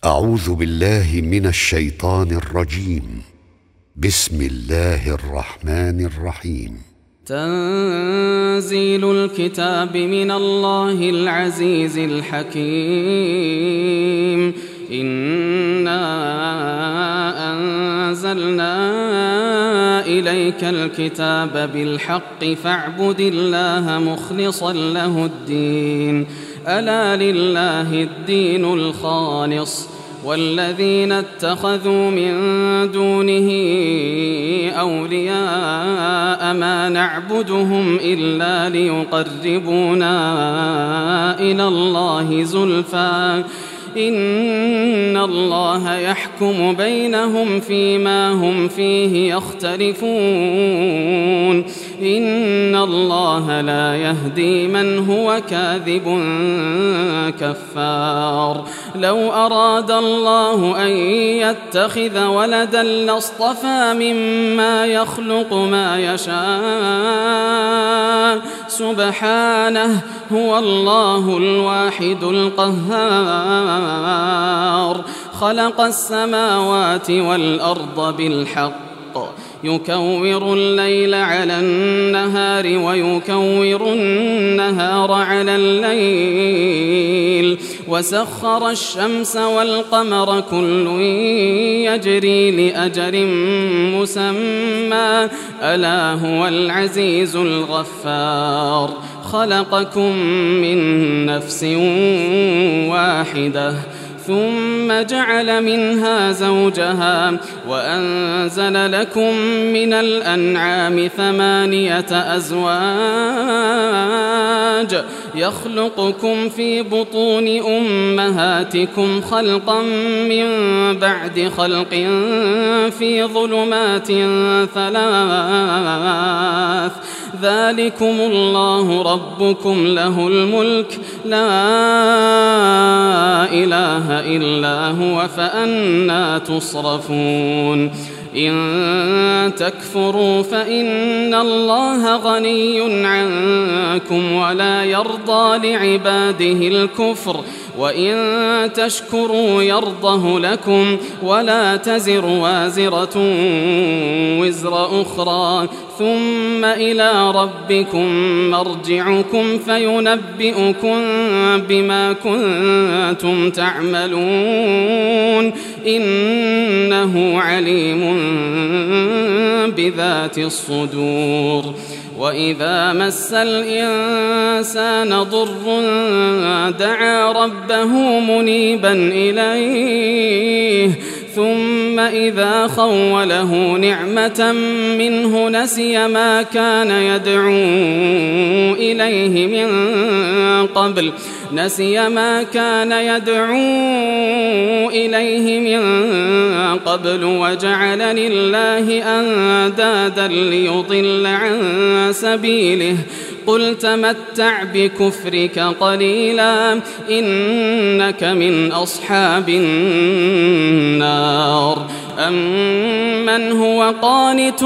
أعوذ بالله من الشيطان الرجيم. بسم الله الرحمن الرحيم. تنزيل الكتاب من الله العزيز الحكيم. إنا أنزلنا إليك الكتاب بالحق فاعبد الله مخلصا له الدين. ألا لله الدين الخالص والذين اتخذوا من دونه أولياء ما نعبدهم إلا ليقربونا إلى الله زلفى إن الله يحكم بينهم فيما هم فيه يختلفون. إن الله لا يهدي من هو كاذب كفار. لو أراد الله أن يتخذ ولدا لاصطفى مما يخلق ما يشاء سبحانه هو الله الواحد القهار. خلق السماوات والأرض بالحق يكور الليل على النهار ويكور النهار على الليل وسخر الشمس والقمر كل يجري لأجل مسمى ألا هو العزيز الغفار. خلقكم من نفس واحدة ثم جعل منها زوجها وأنزل لكم من الأنعام 8 أزواج يخلقكم في بطون أمهاتكم خلقا من بعد خلق في ظلمات 3 ذلكم الله ربكم له الملك لا إله إلا هو فأنى تصرفون. إن تكفروا فإن الله غني عنكم ولا يرضى لعباده الكفر وإن تشكروا يرضه لكم ولا تزر وازرة وزر أخرى ثم إلى ربكم مرجعكم فينبئكم بما كنتم تعملون إنه عليم بذات الصدور. وإذا مس الإنسان ضر دعا ربه منيبا إليه ثم إذا خوله نعمة منه نسي ما كان يدعو إليه من قبل وجعل لله أندادا ليضل عن سبيله. قل تمتع بكفرك قليلا إنك من أصحاب النار. أمن هو قانت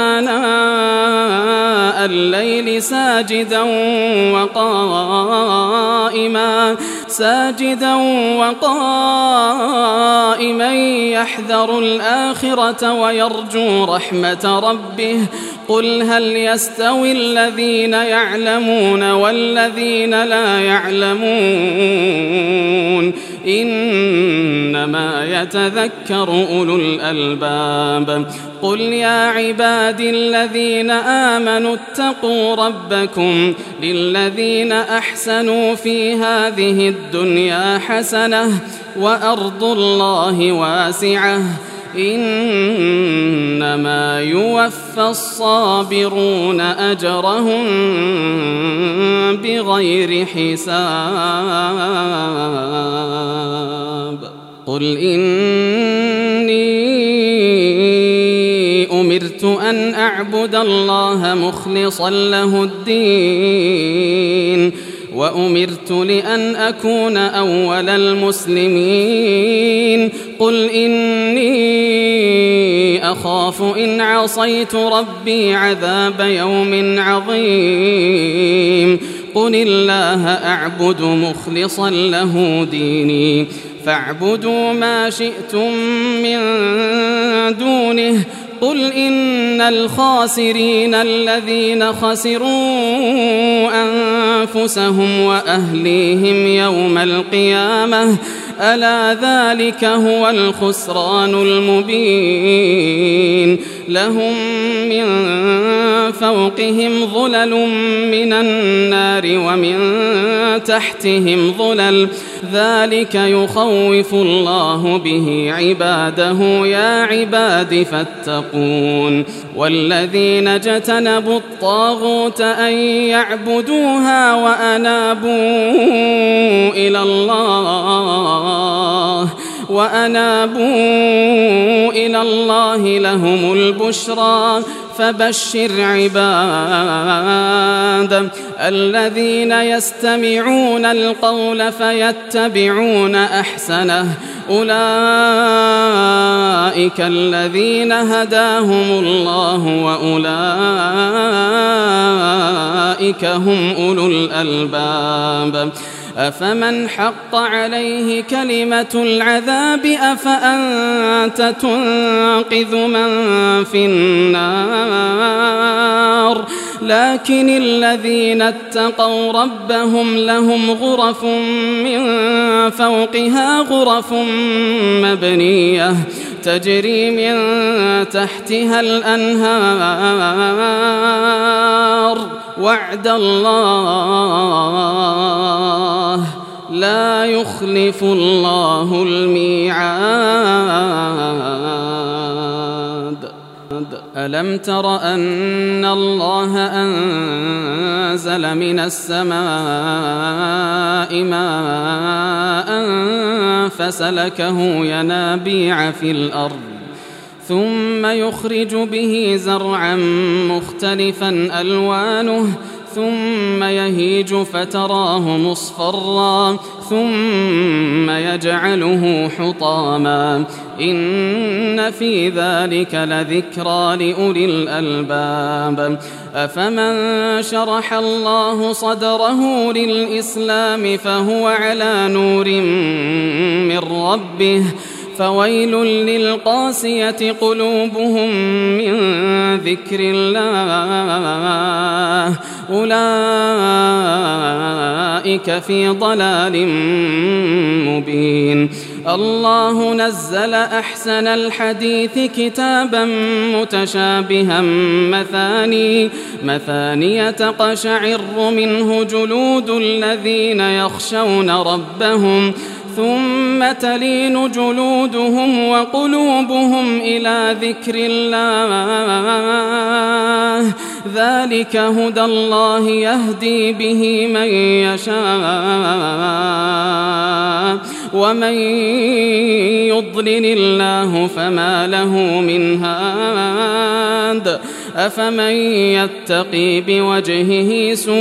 آناء الليل ساجدا وقائما يحذر الآخرة ويرجو رحمة ربه. قل هل يستوي الذين يعلمون والذين لا يعلمون إنما يتذكر أولو الألباب. قل يا عبادي الذين آمنوا اتقوا ربكم للذين أحسنوا في هذه الدنيا حسنة وأرض الله واسعة إنما يوفى الصابرون أجرهم بغير حساب. قل إني أمرت أن أعبد الله مخلصا له الدين وأمرت لأن أكون أول المسلمين. قل إني أخاف إن عصيت ربي عذاب يوم عظيم. قل الله أعبد مخلصا له ديني فاعبدوا ما شئتم من دونه قل إن الخاسرين الذين خسروا أنفسهم وأهليهم يوم القيامة ألا ذلك هو الخسران المبين لهم من فوقهم ظلل من النار ومن تحتهم ظلل ذلك يخوف الله به عباده يا عباد فاتقون والذين اجتنبوا الطاغوت أن يعبدوها وأنابوا إلى الله لهم البشرى فبشر عباد الذين يستمعون القول فيتبعون أحسنه أولئك الذين هداهم الله وأولئك هم أولو الألباب أفمن حق عليه كلمة العذاب أفأنت تنقذ من في النار لكن الذين اتقوا ربهم لهم غرف من فوقها غرف مبنية تجري من تحتها الأنهار وعد الله لا يخلف الله الميعاد ألم تر أن الله أنزل من السماء ماء فسلكه ينابيع في الأرض ثم يخرج به زرعا مختلفا ألوانه ثم يهيج فتراه مصفرا ثم يجعله حطاما إن في ذلك لذكرى لأولي الألباب أفمن شرح الله صدره للإسلام فهو على نور من ربه فويل للقاسية قلوبهم من ذكر الله أولئك في ضلال مبين الله نزل أحسن الحديث كتابا متشابها مثانية تقشعر منه جلود الذين يخشون ربهم ثم تلين جلودهم وقلوبهم إلى ذكر الله ذلك هدى الله يهدي به من يشاء ومن يضلل الله فما له من هاد أفمن يتقي بوجهه سوء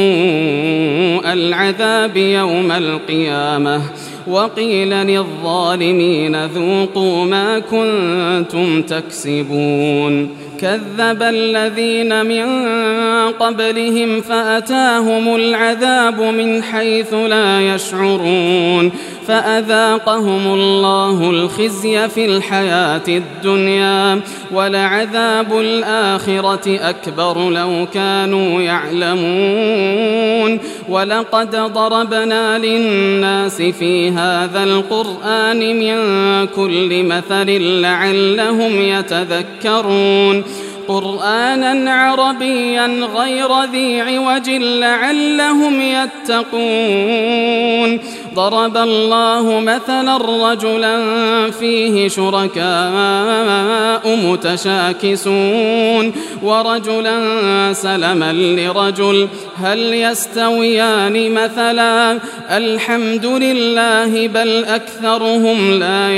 العذاب يوم القيامة وقيل للظالمين ذوقوا ما كنتم تكسبون كذب الذين من قبلهم فأتاهم العذاب من حيث لا يشعرون فأذاقهم الله الخزي في الحياة الدنيا ولعذاب الآخرة أكبر لو كانوا يعلمون ولقد ضربنا للناس في هذا القرآن من كل مثل لعلهم يتذكرون قرآنا عربيا غير ذي عوج لعلهم يتقون ضرب الله مثلا رجلا فيه شركاء متشاكسون ورجلا سلما لرجل هل يستويان مثلا الحمد لله بل أكثرهم لا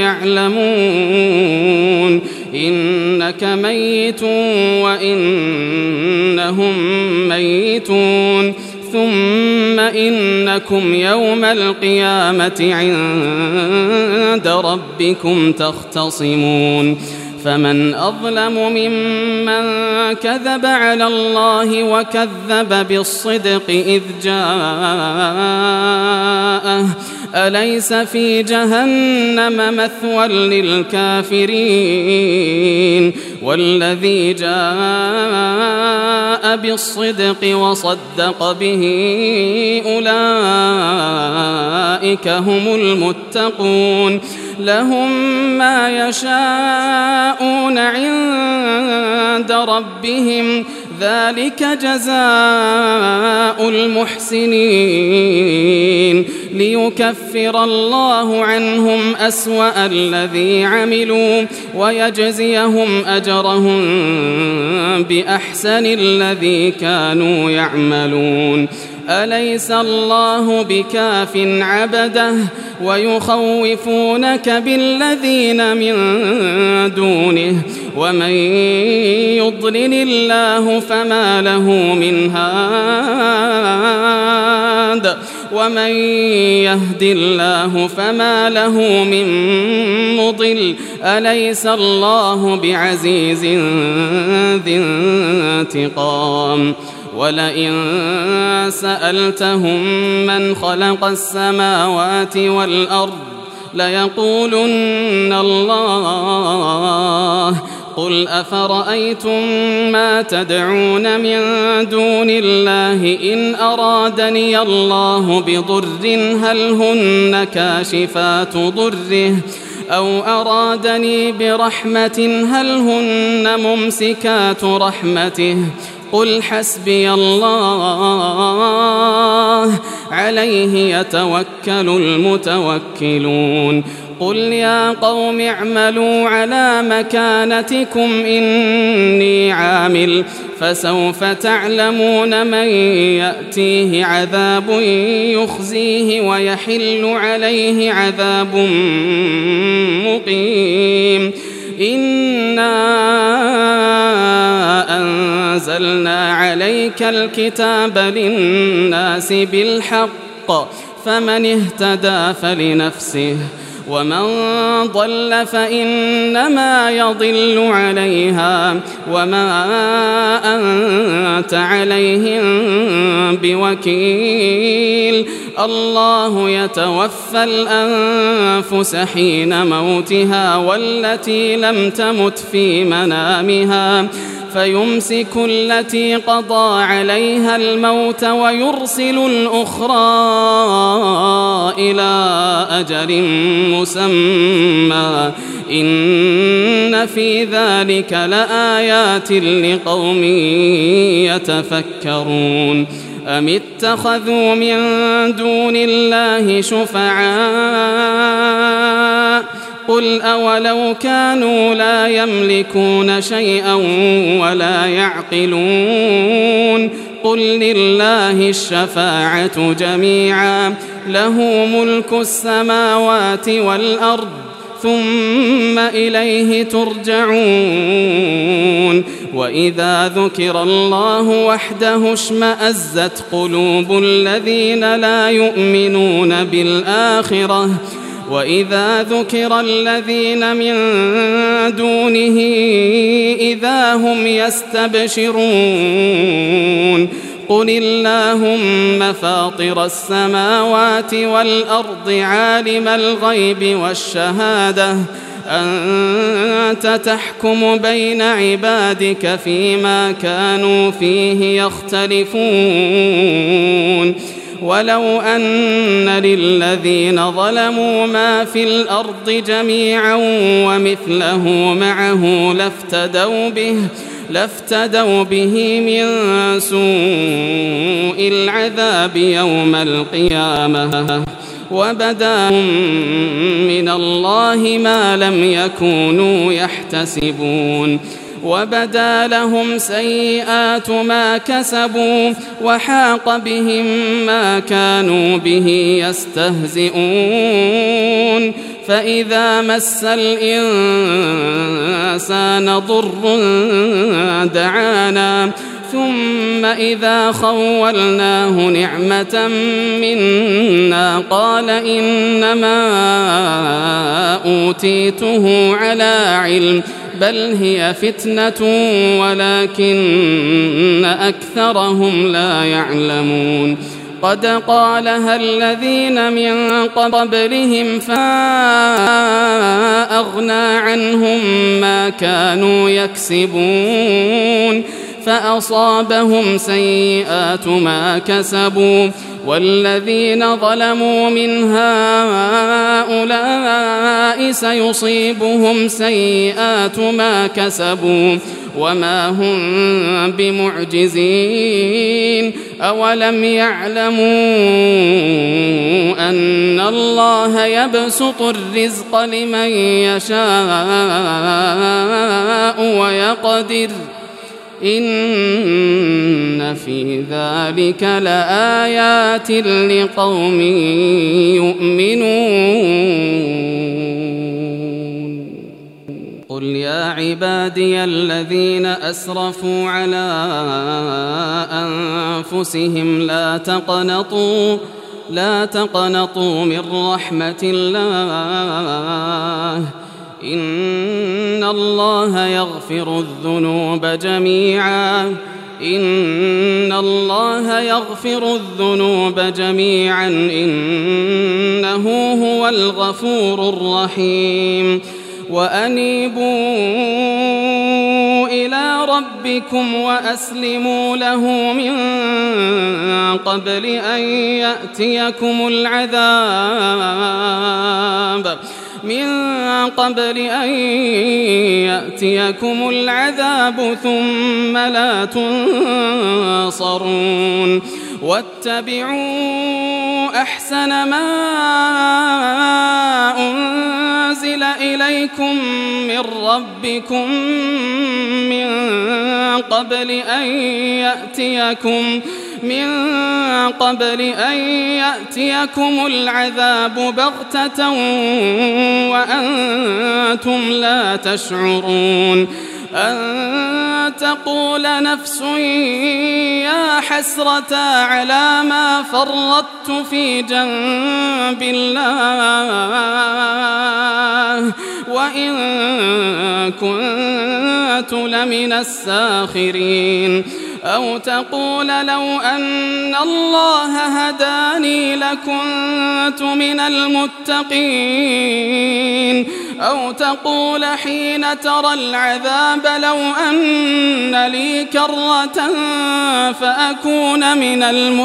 يعلمون إنك ميت وإنهم ميتون ثم إنكم يوم القيامة عند ربكم تختصمون فمن أظلم ممن كذب على الله وكذب بالصدق إذ جاءه أليس في جهنم مثوى للكافرين والذي جاء بالصدق وصدق به أولئك هم المتقون لهم ما يشاءون عند ربهم ذلك جزاء المحسنين ليكفر الله عنهم أسوأ الذي عملوا ويجزيهم أجرهم بأحسن الذي كانوا يعملون أليس الله بكاف عبده ويخوفونك بالذين من دونه ومن يضلل الله فما له من هاد ومن يهد الله فما له من مضل أليس الله بعزيز ذي انتقام ولئن سألتهم من خلق السماوات والأرض ليقولن الله قل أفرأيتم ما تدعون من دون الله إن أرادني الله بضر هل هن كاشفات ضره أو أرادني برحمة هل هن ممسكات رحمته قل حسبي الله عليه يتوكل المتوكلون قل يا قوم اعملوا على مكانتكم إني عامل فسوف تعلمون من يأتيه عذاب يخزيه ويحل عليه عذاب مقيم إنا أنزلنا عليك الكتاب للناس بالحق فمن اهتدى فلنفسه ومن ضل فإنما يضل عليها وما أنت عليهم بوكيل الله يتوفى الأنفس حين موتها والتي لم تمت في منامها فيمسك التي قضى عليها الموت ويرسل الأخرى إلى أجل مسمى إن في ذلك لآيات لقوم يتفكرون أم اتخذوا من دون الله شفعاء قل أولو كانوا لا يملكون شيئا ولا يعقلون قل لله الشفاعة جميعا له ملك السماوات والأرض ثم إليه ترجعون وإذا ذكر الله وحده اشمأزت قلوب الذين لا يؤمنون بالآخرة وإذا ذكر الذين من دونه إذا هم يستبشرون قل اللهم فاطر السماوات والأرض عالم الغيب والشهادة أنت تحكم بين عبادك فيما كانوا فيه يختلفون ولو أن للذين ظلموا ما في الأرض جميعا ومثله معه لافتدوا به من سوء العذاب يوم القيامة وبدا من الله ما لم يكونوا يحتسبون وبدا لهم سيئات ما كسبوا وحاق بهم ما كانوا به يستهزئون فإذا مس الإنسان ضر دعانا ثم إذا خولناه نعمة منا قال إنما أوتيته على علم بل هي فتنة ولكن أكثرهم لا يعلمون قد قالها الذين من قبلهم فأغنى عنهم ما كانوا يكسبون فأصابهم سيئات ما كسبوا والذين ظلموا من هؤلاء سيصيبهم سيئات ما كسبوا وما هم بمعجزين أولم يعلموا أن الله يبسط الرزق لمن يشاء ويقدر إن في ذلك لآيات لقوم يؤمنون قل يا عبادي الذين أسرفوا على أنفسهم لا تقنطوا من رحمة الله إن الله يغفر الذنوب جميعا إنه هو الغفور الرحيم وأنيبوا إلى ربكم وأسلموا له من قبل أن يأتيكم العذاب ثم لا تنصرون واتبعوا أحسن ما أنزل إليكم من ربكم من قبل أن يأتيكم العذاب بغتة وأنتم لا تشعرون أن تقول نفس يا حسرة على ما فرطت في جنب الله وإن كنت لمن الساخرين أو تقول لو أن الله هداني لكنت من المتقين أو تقول حين ترى العذاب لو أن لي كرة فأكون من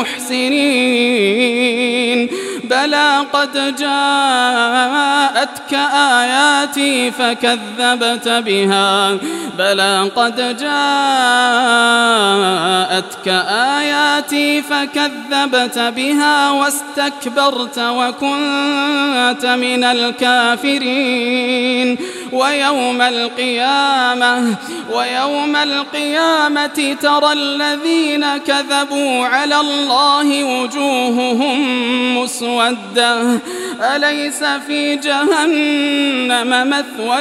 المحسنين بلى قد جاءتك آياتي فكذبت بها واستكبرت وكنت من الكافرين ويوم القيامة ترى الذين كذبوا على الله وجوههم مسودة أليس في جهنم مثوى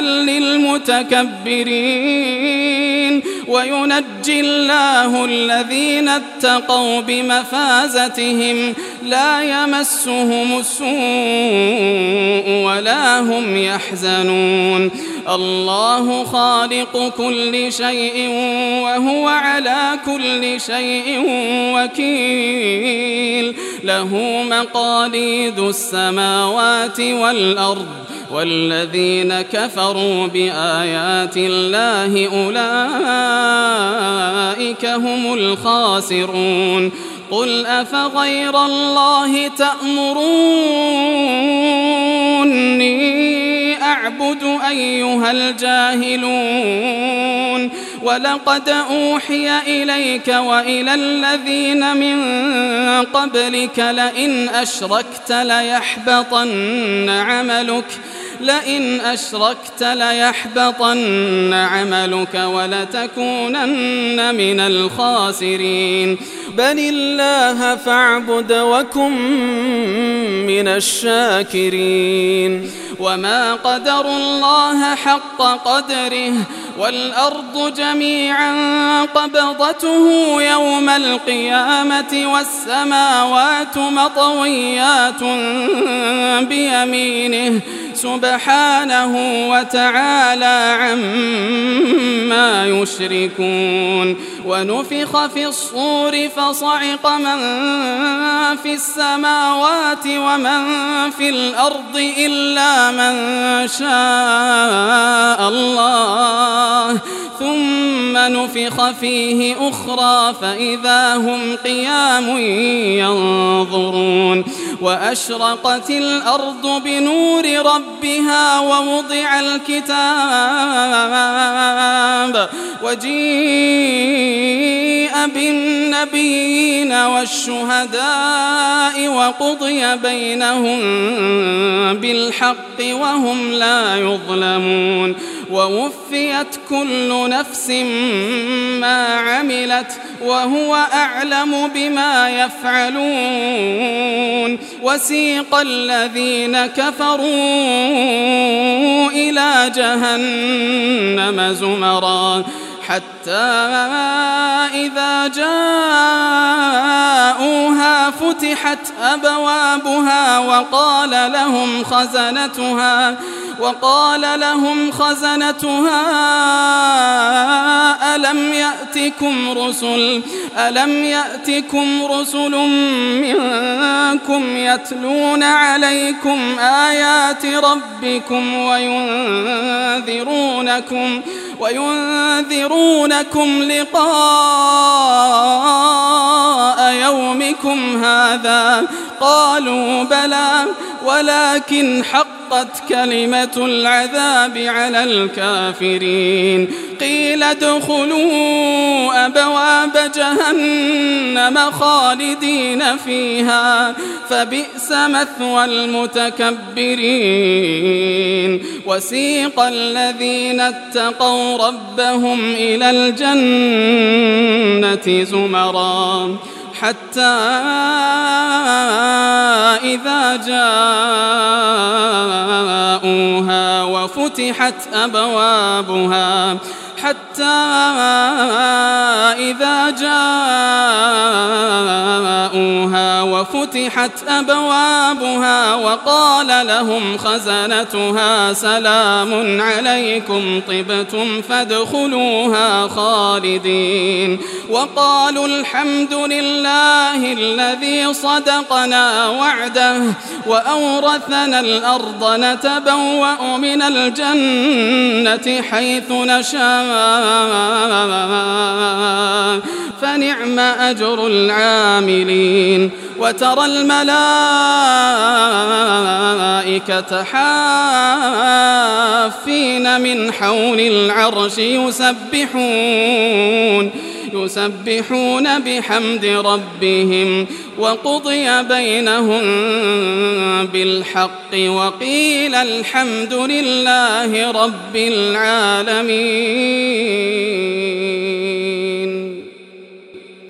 للمتكبرين وينجي الله الذين اتقوا بمفازتهم لا يمسهم السوء ولا هم يحزنون الله خالق كل شيء وهو على كل شيء وكيل له مقاليد السماوات والأرض والذين كفروا بآيات الله أولئك هم الخاسرون قل أفغير الله تأمروني أعبد أيها الجاهلون ولقد أوحي إليك وإلى الذين من قبلك لئن أشركت ليحبطن عملك ولتكونن من الخاسرين بل الله فاعبد وكن من الشاكرين وما قدروا الله حق قدره والأرض جميعا قبضته يوم القيامة والسماوات مطويات بيمينه سبحانه وتعالى عما يشركون. ونفخ في الصور فصعق من في السماوات ومن في الأرض إلا من شاء الله، ثم نفخ فيه أخرى فإذا هم قيام ينظرون. وأشرقت الأرض بنور ربها ووضع الكتاب وجيء بالنبيين والشهداء وقضي بينهم بالحق وهم لا يظلمون. ووفيت كل نفس ما عملت وهو أعلم بما يفعلون. وسيق الذين كفروا إلى جهنم زمرا حتى إذا جاءوها فتحت أبوابها وقال لهم خزنتها ألم يأتكم رسل منكم يتلون عليكم آيات ربكم وينذرونكم لقاء يومكم هذا؟ قالوا بلى ولكن حقت كلمة العذاب على الكافرين. قيل ادخلوا أبواب جهنم خالدين فيها فبئس مثوى المتكبرين. وسيق الذين اتقوا ربهم إلى الجنة زمرا حتى إذا جاءوها وفتحت أبوابها وقال لهم خزنتها سلام عليكم طبتم فادخلوها خالدين. وقالوا الحمد لله الذي صدقنا وعده وأورثنا الأرض نتبوأ من الجنة حيث نشاء فنعم أجر العاملين. وترى الملائكة حافين من حول العرش يسبحون بحمد ربهم وقضي بينهم بالحق وقيل الحمد لله رب العالمين.